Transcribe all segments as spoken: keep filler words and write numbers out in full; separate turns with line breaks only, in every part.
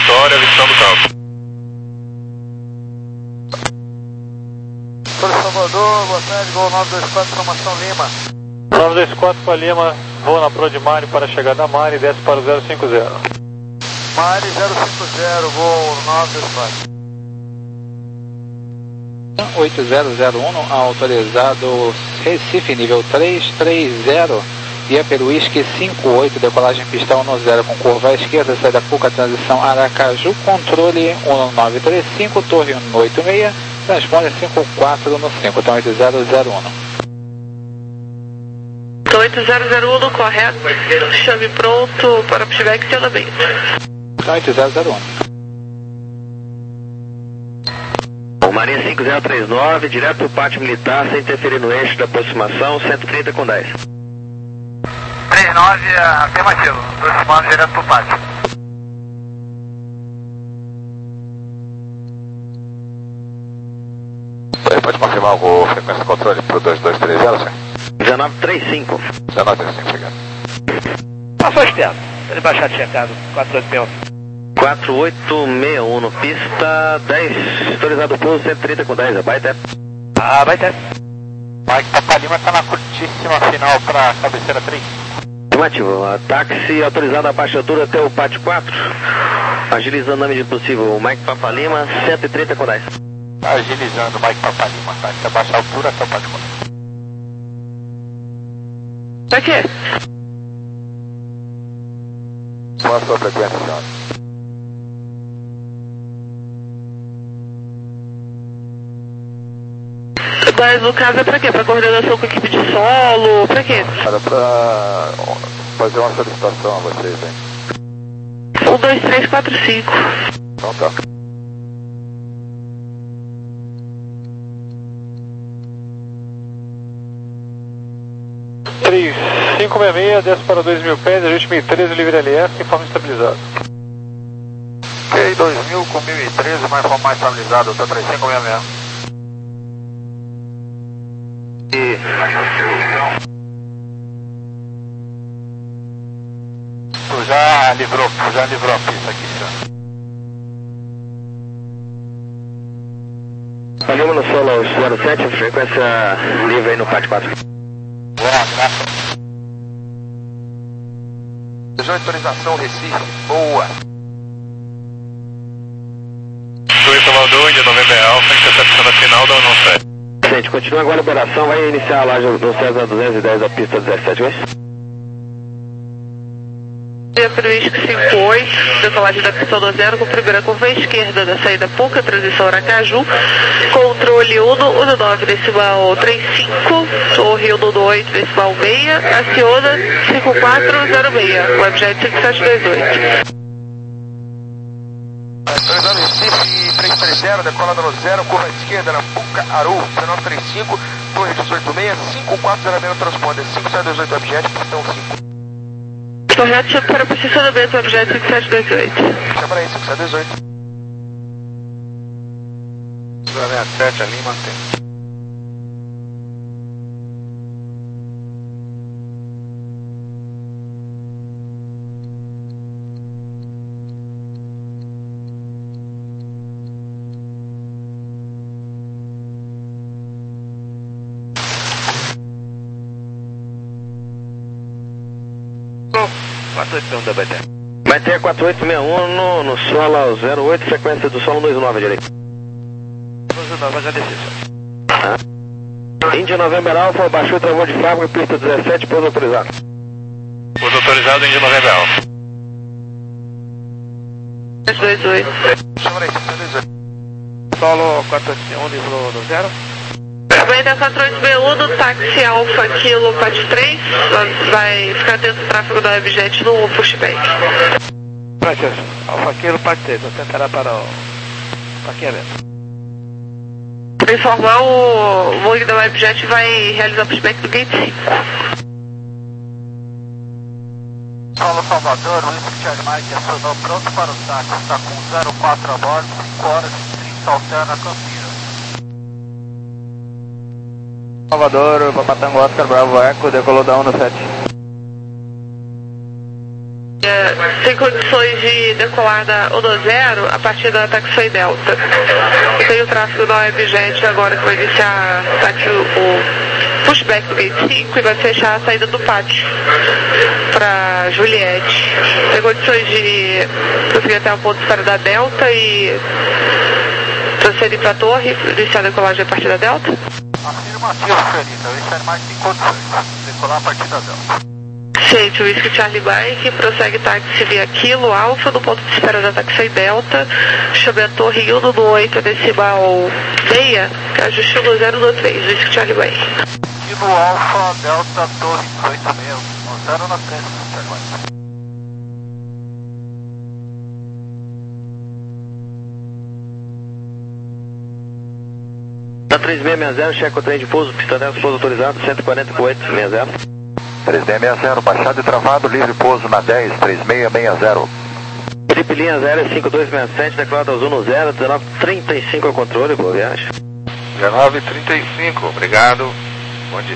Vitória, avistação do campo.
Para Salvador, boa tarde, voo nove dois quatro, formação Lima.
nove dois quatro para Lima, voo na Pro de Mari para chegar da Mari, desce para o zero cinco zero.
Mari zero cinco zero, voo nove dois quatro.
oito zero zero um, autorizado Recife, nível três três zero, guia pelo Whisky cinco oito, decolagem pistão no zero com curva à esquerda, saída Puca, transição Aracaju, controle um nove três cinco, torre um oito seis, transponder cinco quatro no cinco, então oito zero zero um.
oito zero zero um, correto, chame pronto para pushback e andamento.
Então oito zero zero um.
Marinha cinco zero três nove, direto para o pátio militar, sem interferir no eixo da aproximação, cento e trinta com dez.
três nove, afirmativo, aproximando direto para o pátio.
Pode confirmar o voo, frequência de controle para o dois dois três zero, senhor?
dezenove trinta e cinco.
dezenove trinta e cinco, obrigado.
Passou externo, ele baixar de checado, quatro oito seis um.
quatro oito seis um no pista dez, autorizado pouso cento e trinta com dez, vai ter.
Ah, vai ter.
Mike Papa Lima está na curtíssima final para a cabeceira três.
Afirmativo, táxi autorizado a baixa altura até o pátio quatro, agilizando na medida possível, Mike Papa Lima cento e trinta com dez.
Agilizando Mike Papa Lima, tá? Até baixa altura até o pátio quatro.
Pra quê?
Qual a sua frequência, senhora?
Mas no caso é pra quê? Pra coordenação com a equipe de solo? Pra quê?
Era para fazer uma solicitação a vocês, hein?
um dois três quatro cinco.
Então tá.
três cinco seis seis, desce para dois mil pés, ajuste mil e treze, livre L S, informe estabilizado.
Ok, dois mil com mil e treze, mais forma mais estabilizado, tá três cinco seis seis.
E...
Tu já livrou, já livrou a pista aqui, senhor.
Palima no solo zero sete, frequência livre aí no pátio quatro.
Boa, graças.
Já autorização Recife, boa.
Sul Salvador, Índia November Alpha, intercepção na final da União sete.
Gente, continua agora a liberação, vai iniciar a laje no César duzentos e dez da pista dezessete, vai?
Guia pelo Whisky cinco oito, decolagem da pista do zero com primeira curva à esquerda da saída Puca, transição Aracaju, controle um nove decimal trinta e cinco, torre um oito decimal seis, aciona cinco quatro zero seis, webjet cinco sete dois oito.
Autorizando Recife três três zero, decola no zero, curva à esquerda na Puca, Aru, dezenove trinta e cinco, torre dezoito seis, cinco quatro zero seis, transponder cinco sete dois oito, objeto, pistão cinco.
Correto para posicionamento, objeto cinco sete dois oito.
Chama aí, cinco sete dois oito.
zero sete ali, mantém.
quatro oito seis um da B T.
Vai ter quatro oito seis um no, no solo zero oito, frequência do solo dois nove, direito.
dois nove, já desci.
Ah. Índia November Alpha, baixou o travão de fábrica, pista dezessete, pouso autorizado.
Pouso autorizado, Índia November Alpha.
cinco dois oito.
Chama aí, cinco dois oito.
Solo quatro oito seis um, livrou do zero.
Avenida quatro oito seis um do táxi Alfa Kilo Pátio três, vai ficar dentro do tráfego da Webjet no pushback.
Francisco, Alfa Kilo Pátio três, vou tentar para o parqueamento.
Para informar, o voo da Webjet vai realizar o pushback do gate cinco.
Solo Salvador, o Whisky Mike acionou pronto para o táxi, está com zero quatro a bordo, cinco horas e trinta alterna Campinas. Salvador, Papatango Oscar Bravo Eco, decolou da um no sete.
É, tem condições de decolar da U do zero a partir da Taxiway Delta. E tem o tráfego da WebJet agora que vai iniciar táxi, o pushback do gate cinco e vai fechar a saída do pátio para Juliette. Tem condições de prosseguir até o ponto de espera da Delta e transferir para a torre, iniciar a decolagem a partir da Delta?
Afirmativo, senhorita. O Star Mike tem condições. Decolar a partir da Delta.
Gente, o Whisky Charlie Bike prossegue táxi via Kilo Alfa no ponto de espera da Taxiway Delta. Chame a torre um no oito decimal meia, ajuste um no zero no três, Whisky Charlie Bike.
Kilo Alfa, Delta, torre oito meia, no zero no três, Star Mike.
Da três seis seis zero, checa o trem de pouso, pista dez, pouso autorizado, cento e quarenta por oito sessenta.
três seis seis zero, baixado e travado, livre pouso na dez, três seis seis zero.
Trip linha zero cinco dois seis sete, declarado azul no zero, dezenove trinta e cinco ao controle, boa viagem.
dezenove trinta e cinco, obrigado. Bom dia.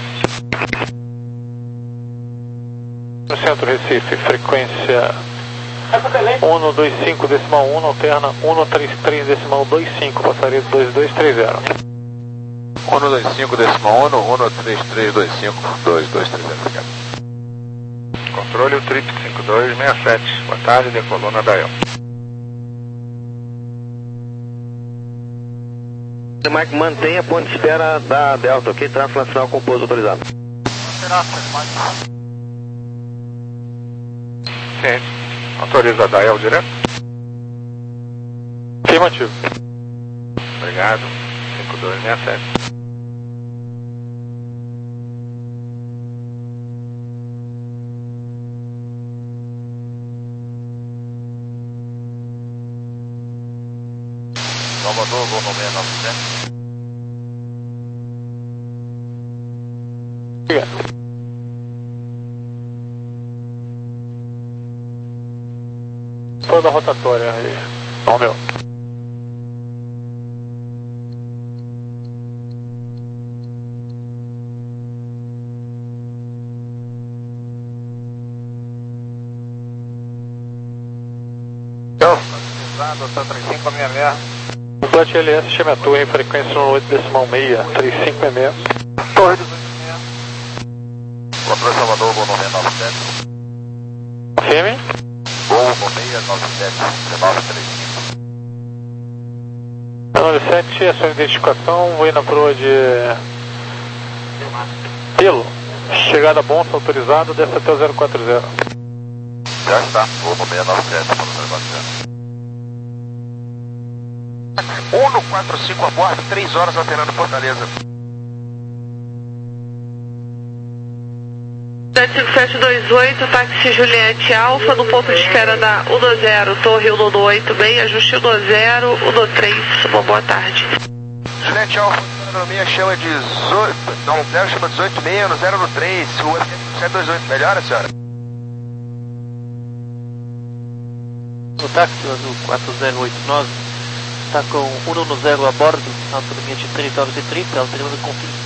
No centro Recife, frequência um dois cinco decimal um, alterna um três três decimal dois cinco, passaria dois dois três zero.
um dois cinco decimal um, um três três dois cinco, dois dois três zero, obrigado. Controle o trip cinco dois seis sete, boa tarde, decolou na Dael.
Mike, mantenha a ponte de espera da Delta, ok? Tráfego nacional com pouso autorizado.
Sim, autoriza a Dael direto?
Afirmativo.
Obrigado, cinco dois seis sete.
Salvador, vou no seis nove sete.
Obrigado. Toda a rotatória aí. Bom, meu.
três cinco seis seis.
O Flat L S chama a torre em frequência um oito decimal meia, três cinco seis seis.
Torre dos oito seis. Controle Salvador, vou no seis nove sete.
Firme?
Vou no seis nove sete, dezenove trinta e cinco.
nove sete, a sua identificação, vou ir na proa de Pelo. Chegada bonça autorizada, desce até o zero quatro zero.
Já está, vou no seis nove sete, para o zero quatro zero.
um no quatro cinco a bordo, três horas alternando Fortaleza.
sete cinco sete dois oito, táxi Juliette Alfa, no ponto de espera da um do zero, torre um no oito bem, ajuste um no zero, um no três, uma boa tarde.
Juliette Alfa, no meia chama dezoito, não, zero chama dezoito meia, no zero no três, rua sete dois oito, melhora, senhora?
O táxi azul quatro zero oito nove está com um no zero a bordo, autonomia de três horas e trinta, alternando com fim.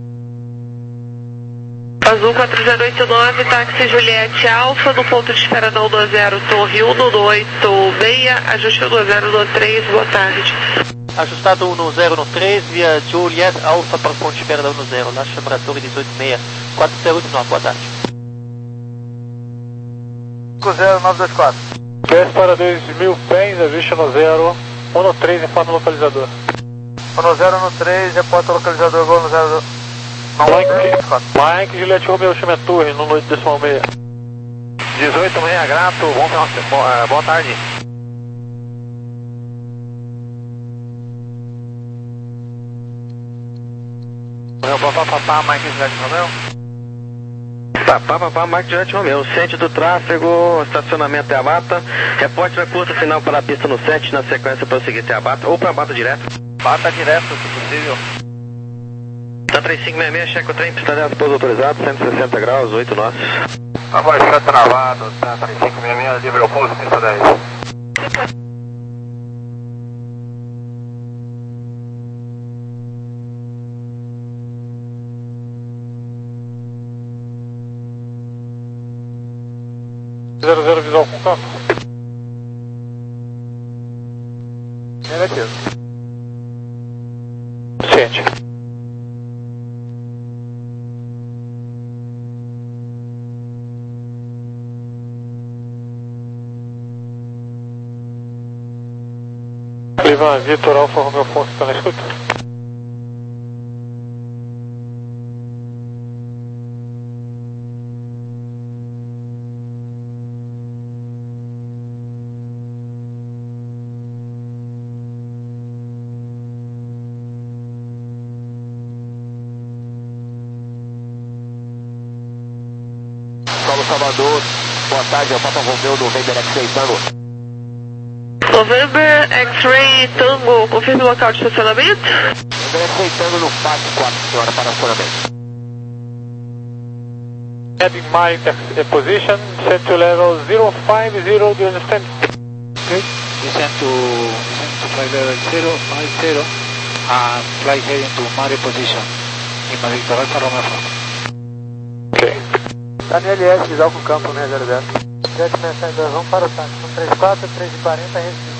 Azul quatro zero oito nove, táxi Juliette Alfa, no ponto de espera da um do zero, torre um no oito seis, ajuste um no zero no três, boa tarde.
Ajustado um no zero no três, via Juliette Alfa para o ponto de espera da um no zero, lá chama a torre dezoito seis, quatro zero oito nove, boa tarde.
cinco zero nove dois quatro.
Desce para dois mil pés, ajuste no zero, um no três, informa o localizador.
um no zero no três, reporta o localizador, vou no zero.
Mike, Mike, Juliette Romeo, chama a torre, no oito decimal meia.
dezoito seis, grato, bom, boa, boa tarde.
Papá, papá, Mike Juliette Romeo.
Papá, papá, Mike Juliette Romeo, centro do tráfego, estacionamento é a Bata, reporte na curta final para a pista no sete, na sequência prosseguir até a Bata, ou para a Bata direto.
Bata direto, se possível.
Da três cinco seis seis, checa o trem, pista dez, pouso autorizado, cento e sessenta graus, oito nós.
Abaixo travado, tá, três cinco seis seis, livre ao pouso, pista dez.
zero zero visual com
Negativo.
Ciente. Ivan, Vitor Alfa Romeo Fonte, está na escuta?
Paulo Salvador, boa tarde, é o Papa Romeu do November X-Ray Tango.
November X-Ray Tango, confirme o local de estacionamento.
November X-Ray Tango no F A C quatro, senhora, para estacionamento.
Heading my uh, position, set to level zero five zero, do you understand? Okay, descend to, descend to flight level zero five zero, and fly heading to Mare position, in my Victor Alfa Romeo Fonte. Ok.
Tá no L S, Alfa Campo, né, zero zero. sete sessenta e dois, vamos para o táxi, são trinta e quatro, três e quarenta, Recife.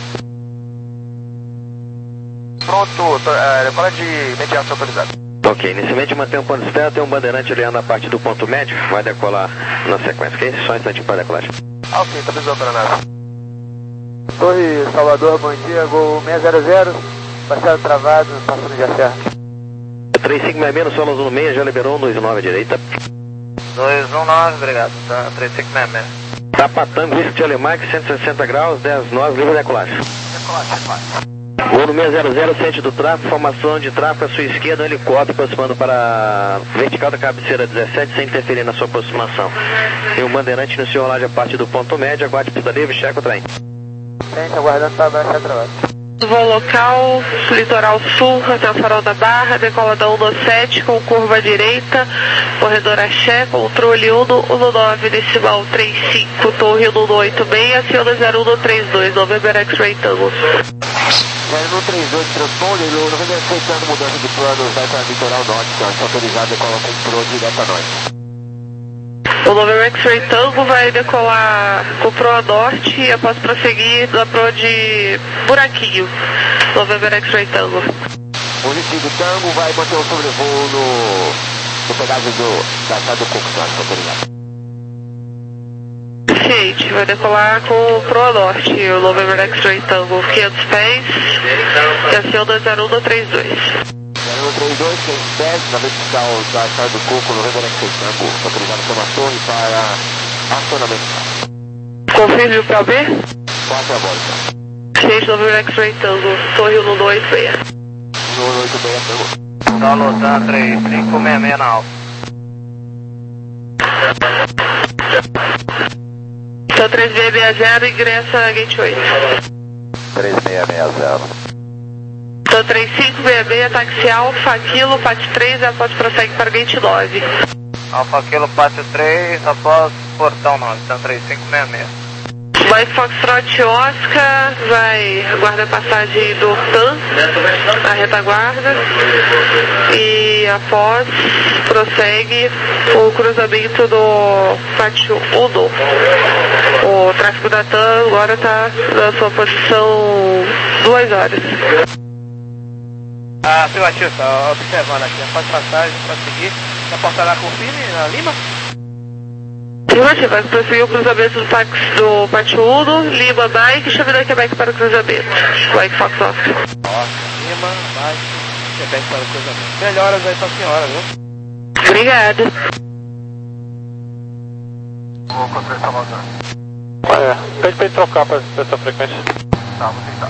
Pronto, é, decola de imediato autorizado.
Ok, inicialmente mantém um ponto de espera, tem um bandeirante ali na parte do ponto médio, vai decolar na sequência, ok? Só um instantinho para decolar.
Ah, ok, tá precisando para a nave.
Torre Salvador, bom dia, Gol seis zero zero, baixado travado, passando de acerto.
três cinco seis seis no solo azul no meio, já liberou, dois nove à direita.
dois um nove, obrigado, tá, três cinco seis seis.
Tapatango, risco de Alemac, cento e sessenta graus, dez nove, livre decolagem.
Decolagem, decolagem.
Voo no seis zero zero, centro do tráfego, formação de tráfego à sua esquerda, um helicóptero aproximando para a vertical da cabeceira dezessete, sem interferir na sua aproximação. E o bandeirante iniciou a rolagem a partir do ponto médio, aguarde pista livre, checa o trem.
Frente, aguardando para baixo travado.
Voo local, litoral sul, até o farol da Barra, decola da cento e sete com curva à direita, corredor axé, controle um um nove, decimal trinta e cinco, torre um um oito seis, Ciona zero um três dois, November X-Ray Tango.
zero um três dois, transponder, no November X-Ray Tango, mudança de plano, vai para litoral norte, senhora, está autorizado, decola com pro direto a nós.
O November X-Ray Tango vai decolar com proa norte e após prosseguir na proa de Buraquinho. November X-Ray Tango.
Positivo, Tango vai manter o sobrevoo no, no pedágio do, da estrada do Coco, senhora, está autorizado.
Ciente, vai decolar com proa norte, o November X-Ray Tango, quinhentos pés, e a Ciona zero um três dois.
zero um três dois, quinhentos pés, na vertical da estrada do Coco, no November X-Ray Tango, autorizado pela torre para acionamento.
Confirme o P B?
quatro a bordo.
Ciente, November X-Ray Tango, torre um um oito seis.
um um oito seis, Tango.
Solo tá três cinco seis seis na alfa.
Então três seis seis zero, ingressa gate oito.
três seis seis zero.
Então três cinco seis seis, táxi Alfa, Kilo, P A T três, após prossegue para gate nove.
Alfa Kilo, P A T três, após portão nove, então três cinco seis seis.
Mike Foxtrot Oscar vai aguardar a passagem do Tan, a retaguarda, e após prossegue o cruzamento do pátio Uno. O tráfego da Tan agora está na sua posição duas horas.
Ah, privatista, observando aqui, após passagem, para seguir, na porta lá confirme, na Lima?
Sim, vai prosseguir o cruzamento do, táxi, do pátio Uno, Lima, Mike, chame da Quebec para o cruzamento. Mike Fox Oscar.
Ó, Lima, Mike, Quebec para o cruzamento. Melhoras aí para a senhora, viu?
Obrigada.
Vou construir essa volta.
É, pede pra ele trocar para essa frequência.
Tá, vou tentar.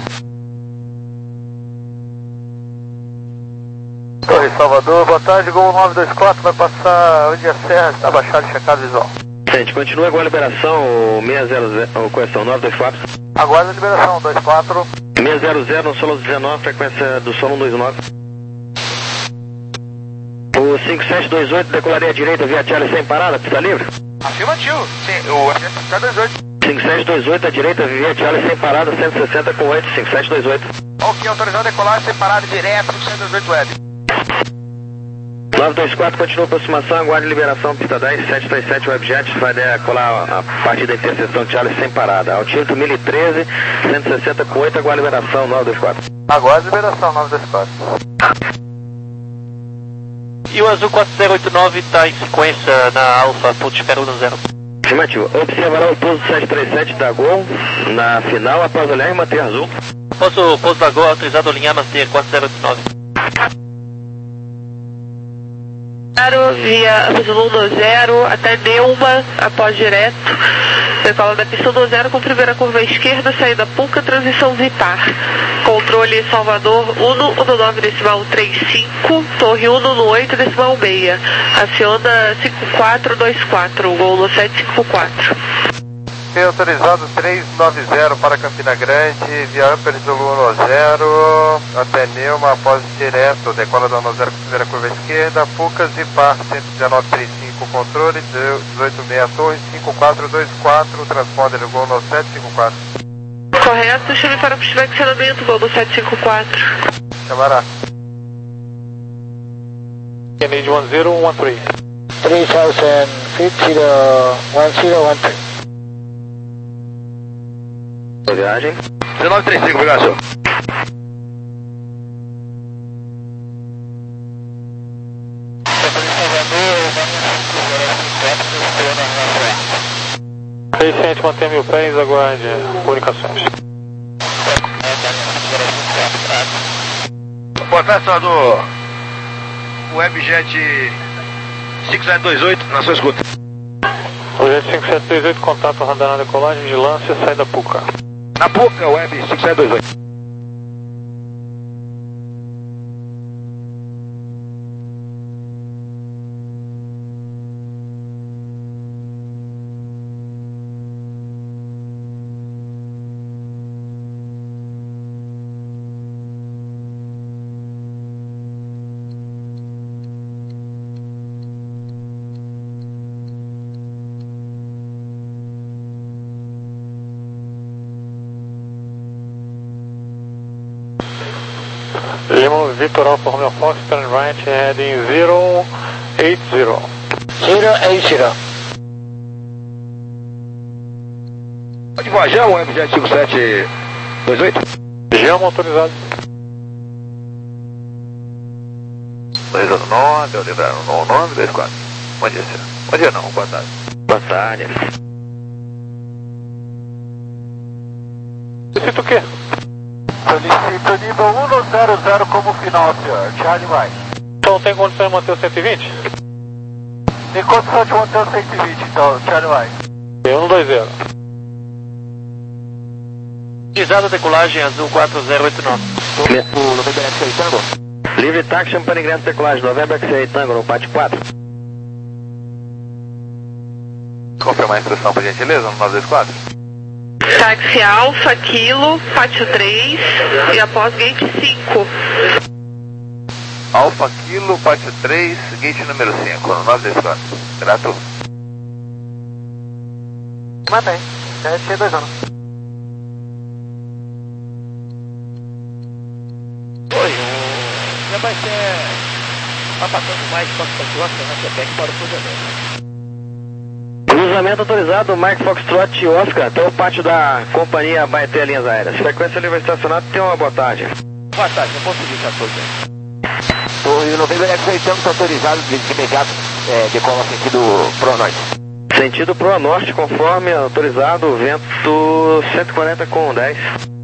Torre Salvador, boa tarde, Gol nove dois quatro, vai passar onde a serra está baixada e checado visual.
Gente, continua agora a liberação, o seis zero zero, ou correção, nove dois quatro.
Aguarda a liberação, dois quatro.
seis zero zero no solo dezenove, frequência do solo um dois nove. O cinco sete dois oito decolaria à direita via Charlie sem parada, pista livre?
Afirmativo, sim, o F S K dois oito.
cinco sete dois oito à direita via Charlie sem parada, cento e sessenta com oito, cinco sete dois oito.
Ok, autorizado a decolar separado direto, cento e dois oito web.
nove dois quatro, continua a aproximação, aguarde liberação, pista dez, sete três sete, Webjet, vai decolar a partir da interseção de Charles sem parada. Altímetro mil e treze, cento e sessenta com oito, aguarde liberação, nove dois quatro.
Aguarde liberação, nove dois quatro.
E o Azul quatro zero oito nove está em sequência na Alfa, ponto de espera um zero.
Afirmativo, observará o pouso sete três sete da Gol na final, após olhar e manter azul.
Pouso, pouso da Gol, autorizado a alinhar, manter quatro zero oito nove.
Via Azul um zero até Neuma, após direto. Decola da pista um zero com primeira curva à esquerda, saída Puca, transição Zipar. Controle Salvador um um nove decimal três cinco, Torre um no oito decimal seis. Aciona cinco quatro dois quatro, Gol no sete cinco quatro.
Tem autorizado três nove zero para Campina Grande, via Upper Zulu um zero, até Neuma, após direto, decola da um zero com primeira curva à esquerda, Pucas e Par cento e dezenove trinta e cinco, controle, dezoito seis Torre, cinco quatro dois quatro, transponder Gol no sete cinco quatro.
Correto, chame para possível acionamento, Gol no sete cinco quatro.
Chamará.
Kennedy um zero um três. três mil cinquenta, um zero um três.
Viagem.
dezenove trinta e cinco, obrigado, senhor.
seiscentos, mantém mil pés, aguarde comunicações.
Boa tarde, senador. Webjet cinco sete dois oito, na sua escuta.
Webjet cinco sete dois oito, contato radar na decolagem de Lância, saída Puca.
Na Puca, Web cinco sete dois oito.
Lima Victor Alfa Romeo Fox, turn right, heading zero eight zero. zero eight zero.
Pode voar, o Webjet cinco sete dois oito.
Gama autorizado.
Autorizado nove, autorizado nove dois quatro. Bom dia, senhor. Bom dia não, boa tarde.
Boa tarde.
Solicito o quê?
Solicito nível um zero zero como final, senhor. Charlie Mike.
Então tem condição de manter o cento e vinte?
Tem condição de manter o cento e vinte, então, Charlie Mike.
um dois zero.
Utilizado a decolagem Azul quatro zero oito nove.
O November X-Ray Tango. Livre táxi, Champagne ingresso decolagem, November X-Ray Tango, no pátio quatro.
Confirmar a instrução, por gentileza, no nove dois quatro.
Táxi Alfa, Kilo, Pátio três e após Gate cinco.
Alfa Kilo, Pátio três, gate número cinco, no nove dois quatro. Grato.
Mantém, sete dois anos.
Oi, já vai ser tá passando mais Fox Foxtrot na Quebec para o cruzamento.
Cruzamento autorizado, Mike Foxtrot Oscar, até o pátio da companhia Baeté Linhas Aéreas. Frequência livre estacionado, tem uma boa tarde.
Boa tarde, eu posso seguir já todos.
O November X-Ray Tango autorizado de, de imediato, é, decola sentido Pro Norte.
Sentido Pro Norte, conforme autorizado, vento cento e quarenta com dez.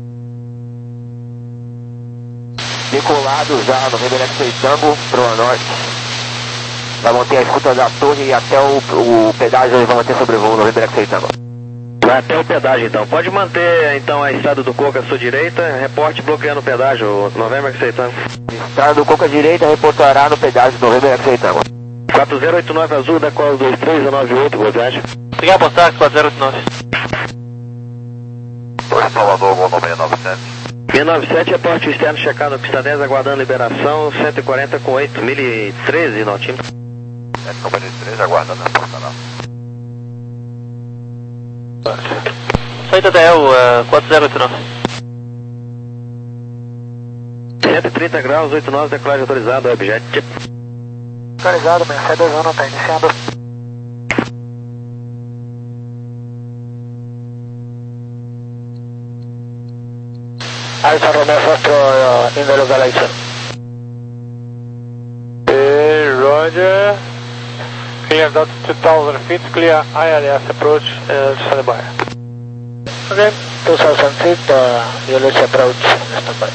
Decolado já, November X-Ray Tango, Pro Norte. Vai manter a escuta da torre e até o, o pedágio vai manter sobrevoo, November X-Ray Tango.
Vai até o pedágio então. Pode manter então a estrada do Coca à sua direita, reporte bloqueando o pedágio, November X-Ray Tango.
Estrada do Coca à direita, reportará no pedágio, November X-Ray Tango.
quatro zero oito nove Azul, da cola dois três nove oito, boa tarde.
Obrigado, boa tarde, quatro zero oito nove.
Torre Salvador, gol no seiscentos e noventa e sete.
seiscentos e noventa e sete, reporte externo checado, pista dez, aguardando liberação, cento e quarenta com oito, mil e treze, notímetro.
sete companhia de três, aguardando na porta canal.
Saída da E L, uh, quatro zero oito nove.
cento e trinta graus, oito nove, decolagem autorizada, Webjet.
Localizado, sessenta e sete dois um, não está iniciando. Alfa Romeo Foxtrot uh, in the localization.
Hey, Roger. Clear out two thousand feet, clear I L S approach and standby.
Okay, two thousand feet, uh, I L S approach and standby.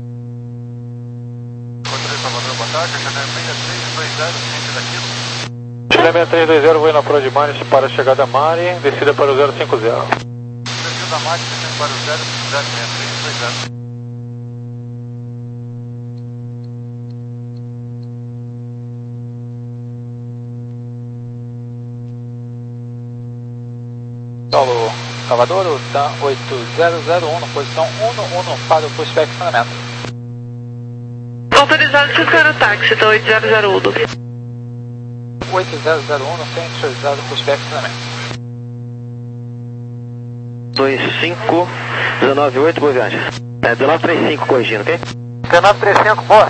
Chile seis três dois zero, voe na approach de Maris para a chegada a Mari, descida para o zero cinco zero.
Descida da Mari, descida para o zero seis três dois zero.
Solo Salvador, o T A M oito zero zero um, posição um um para o pushback estacionamento.
Autorizado ciscar o táxi, T A M oito zero zero um.
oito zero zero um, centralizado pushback estacionamento.
dois cinco um nove oito, boa viagem. É, dezenove trinta e cinco corrigindo, ok?
dezenove trinta e cinco, boa.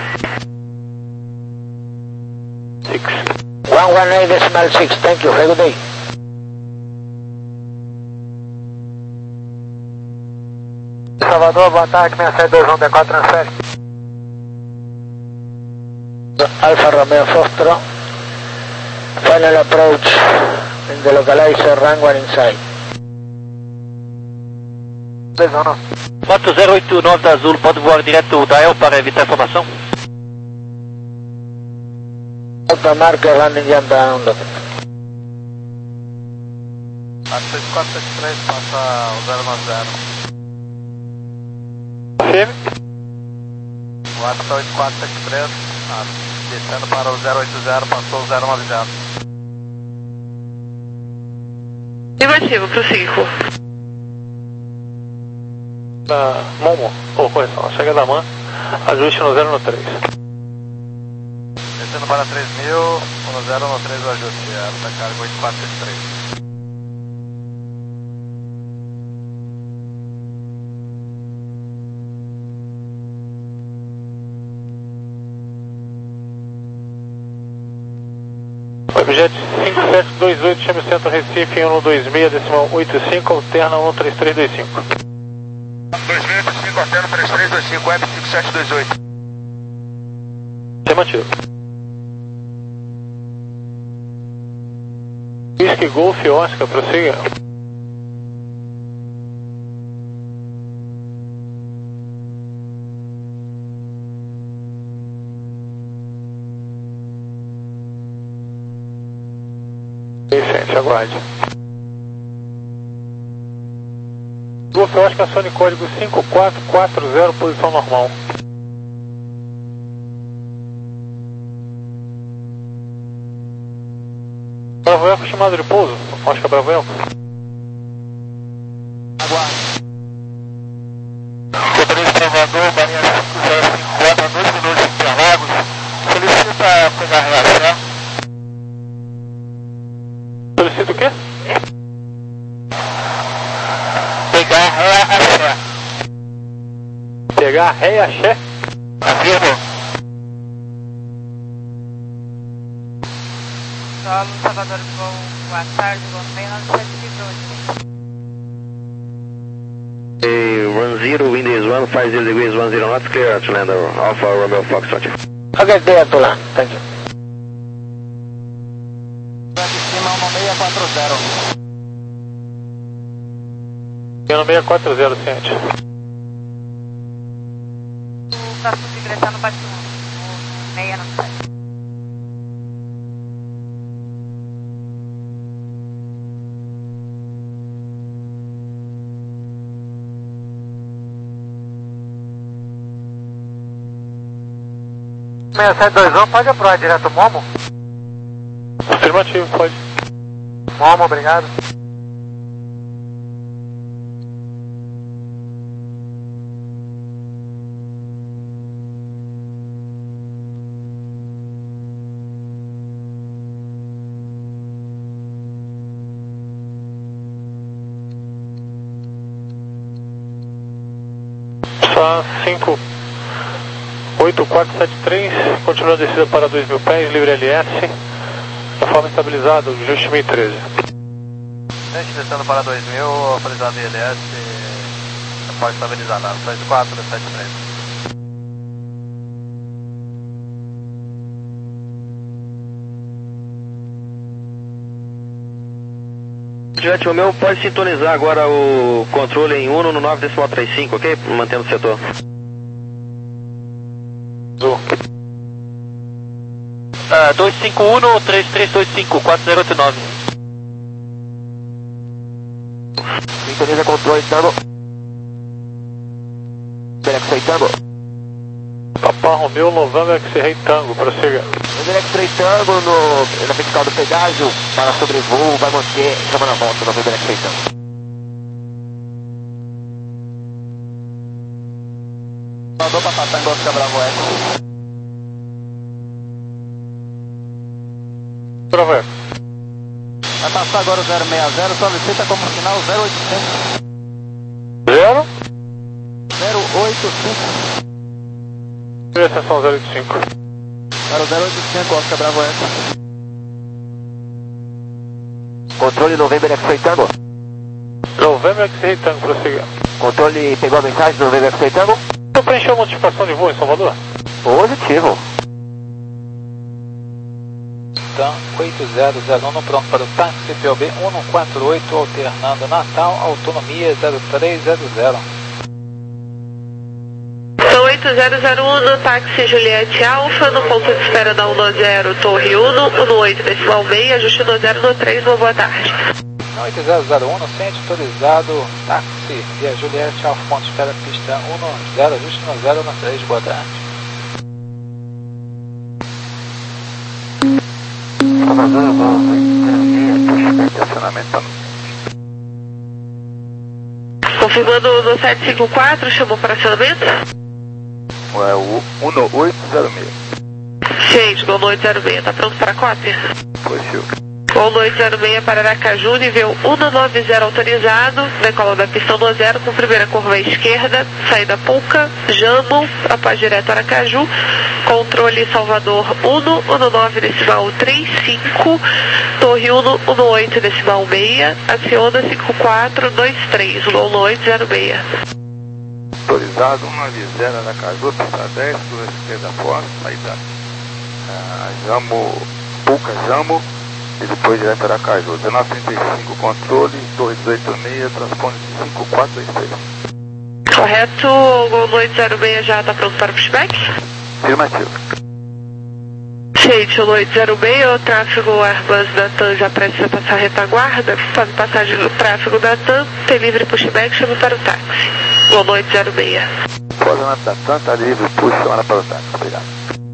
six.
one one eight decimal six, thank you, have a good day. Salvador, boa tarde, sessenta e sete dois um, D quatro transfere. Alfa Romeo Foxtrot, final approach in the localizer, rank one inside.
quatro zero oito nove da Azul, pode voar direto da E L para evitar informação?
Alta marca, landing jump down, loaded.
A seis quatro sete três passa o zero nove zero.
Firme.
O A T A oito quatro sete três, ah, descendo para o zero oito zero, passou o zero nove zero.
Negativo, prossigo.
Da Momo, ou oh, correção, chega da Man, ajuste no zero no três.
Descendo para três mil, no zero no três o ajuste, é da carga oito quatro sete três.
Objeto cinco sete dois oito, chame o centro Recife um dois seis, decimal oito cinco, alterna um três três dois cinco.
dois mil e oitenta e cinco, alterno três três dois cinco, web cinco sete dois oito.
Sem mantido. Whisky Golf Oscar, prossiga. Vicente, aguarde. Golf Oscar, acione código cinco quatro quatro zero, posição normal. Bravo Eco, chamado de pouso. Oscar Bravo Eco.
Aguarde.
Motorista Salvador, Marinha cinco zero cinco quatro, dois minutos de Interlagos. Solicita pegar reação. Solicita o quê?
Pegar ré axé.
Pegar ré e axé?
Afirmo.
Solo Salvador, boa tarde, voo seis nove sete dois.
Hey, one zero, wind is one five zero degrees, one zero knots, clear to land Alpha Romeo Foxtrot.
Okay, clear to land, thank you.
Cima um seis quatro zero.
um seis quatro zero, ciente.
O próximo de ingressar no bate um, meia não sai.
sessenta e sete dois um, pode aprovar direto Momo?
Afirmativo, pode.
Momo, obrigado.
Só cinco oito quatro sete três, continua a descida para dois mil pés, livre L S, plataforma estabilizada, ajuste mil e treze.
Gente, descendo para dois mil, autorizado I L S, pode estabilizar na dois quatro sete três.
Juliette, o meu pode sintonizar agora o controle em Uno no nove decimal trinta e cinco, ok? Mantendo o setor.
Uh, dois cinco um, três três dois cinco, quatro zero oito nove.
Sintoniza controle Tango. X-Ray Tango.
Papa Romeo, November X-Ray Tango, prossiga.
November X-Ray Tango no, na vertical do pedágio, para sobrevoo, vai manter, chama na volta, November X-Ray Tango.
Mandou para passar em Oscar Bravo S.
Bravo S.
Vai passar agora o zero seis zero, solicita como final zero oitocentos.
Zero?
zero oito cinco.
Extensão zero oito cinco.
Para o zero oito cinco, Oscar Bravo S.
Controle November X-Ray Tango.
November X-Ray Tango, prossiga.
Controle pegou a mensagem do November X-Ray Tango?
Você preencheu a notificação de voo em Salvador?
Positivo.
TAM oito zero zero um pronto para o táxi P O B um quatro oito, alternando Natal, autonomia zero três zero zero.
oito zero zero um no táxi Juliette Alfa, no ponto de espera da um zero, Torre Uno, um oito decimal seis, ajuste um zero no três, uma boa tarde.
oito zero zero um no centro, autorizado, táxi via Juliette Alfa, ponto de espera, pista um zero, ajuste um zero no três, boa tarde.
Confirmando no sete cinco quatro, chamou para acionamento?
É o um oito zero seis.
Gente, Gol oito zero seis, tá pronto para a cópia?
Positivo.
Gol oito zero seis para Aracaju, nível um nove zero autorizado, decola da pista um zero com primeira curva à esquerda, saída Puca, Jambo, após direto Aracaju, controle Salvador um um nove decimal trinta e cinco, Torre um um oito decimal seis, aciona cinco quatro dois três, Gol oito zero seis.
Autorizado, um nove zero Aracaju, pista dez, curva esquerda forte, saída ah, Jambo, Puca, Jambo, e depois direto Aracaju. dezenove trinta e cinco, controle, Torre dezoito seis, transpone cinco quatro dois três.
Correto, o Gol oito zero seis já está pronto para o pushback?
Afirmativo.
Gente, o oito zero seis, o tráfego Airbus da TAM já prestes a passar a retaguarda, faz passagem do tráfego da TAM, tem livre pushback, chama para o táxi. Gol oito zero seis.
Pós da TAM, tá livre, puxa, chama para o táxi. Obrigado.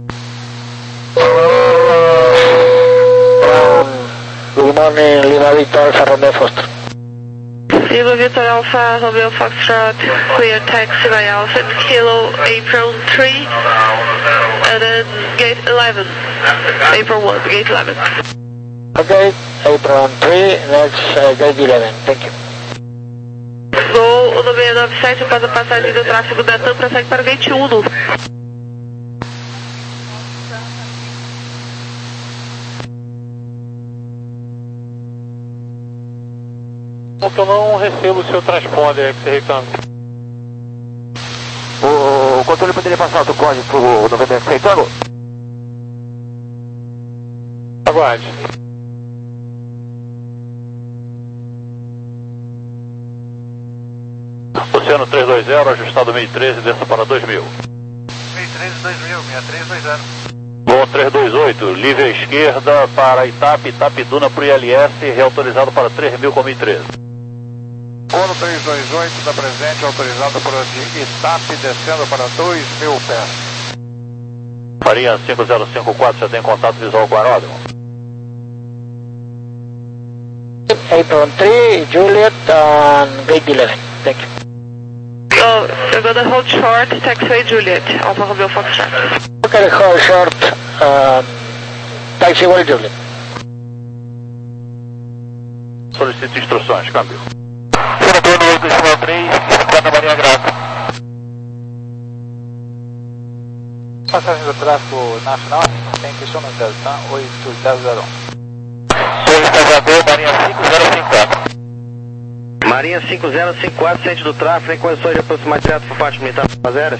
Good morning, Lima Victor Alfa Romeo Foxtrot.
Lima Victor Alfa Romeo Foxtrot, clear taxi by Alpha Kilo April three, and then gate eleven, April one, gate eleven.
Okay, April three, next uh, gate eleven, thank you.
Gol um seis nove sete, após a passagem do tráfego da TAM, prossegue para o gate um.
Eu não recebo o seu transponder X-Ray Tango.
O, o controle poderia passar outro código pro November X-Ray Tango?
Aguarde. Oceano trezentos e vinte, ajustado mil e treze, desça para dois mil.
mil e treze, dois mil, sessenta e três dois zero.
Bom, trezentos e vinte e oito, livre à esquerda para Itap, Itapiduna para o I L S, reautorizado para três mil com mil e treze.
Ono trezentos e vinte e oito, da presente, autorizado por Itap, descendo para dois mil pés.
Marinha cinco zero cinco quatro, já tem contato visual com o aeródromo.
April three, Juliet, and gate eleven, thank you.
Oh, you're gonna hold short, taxiway Juliet, Alfa Romeo Foxtrot.
Okay, hold short, um, taxiway Juliet.
Solicito instruções, câmbio.
Senador oito decimal três, Santa Maria Graça.
Passagem do tráfego nacional, tem questão no zero, tá? oito zero zero um.
Torres Casador, Marinha cinco zero cinco quatro.
Marinha cinco zero cinco quatro, centro do tráfego, em condições de aproximar direto por parte militar das aéreas.